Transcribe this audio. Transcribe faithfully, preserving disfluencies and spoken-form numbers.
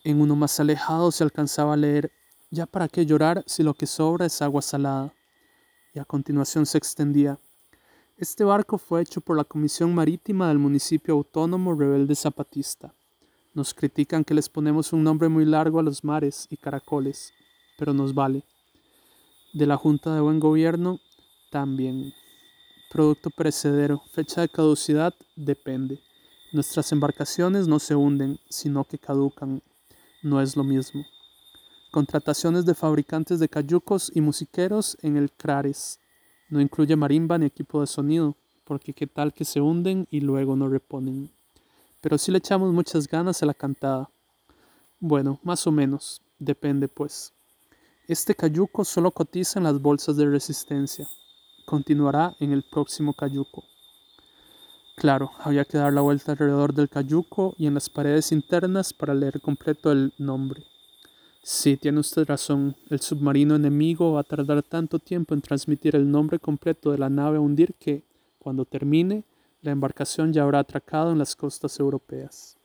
En uno más alejado se alcanzaba a leer: «Ya para qué llorar si lo que sobra es agua salada». Y a continuación se extendía: «Este barco fue hecho por la Comisión Marítima del Municipio Autónomo Rebelde Zapatista. Nos critican que les ponemos un nombre muy largo a los mares y caracoles, pero nos vale. De la Junta de Buen Gobierno, también. Producto perecedero, fecha de caducidad, depende. Nuestras embarcaciones no se hunden, sino que caducan. No es lo mismo. Contrataciones de fabricantes de cayucos y musiqueros en el Crares. No incluye marimba ni equipo de sonido, porque qué tal que se hunden y luego no reponen. Pero sí le echamos muchas ganas a la cantada. Bueno, más o menos, depende pues. Este cayuco solo cotiza en las bolsas de resistencia. Continuará en el próximo cayuco». Claro, había que dar la vuelta alrededor del cayuco y en las paredes internas para leer completo el nombre. Sí, tiene usted razón, el submarino enemigo va a tardar tanto tiempo en transmitir el nombre completo de la nave a hundir que, cuando termine, la embarcación ya habrá atracado en las costas europeas.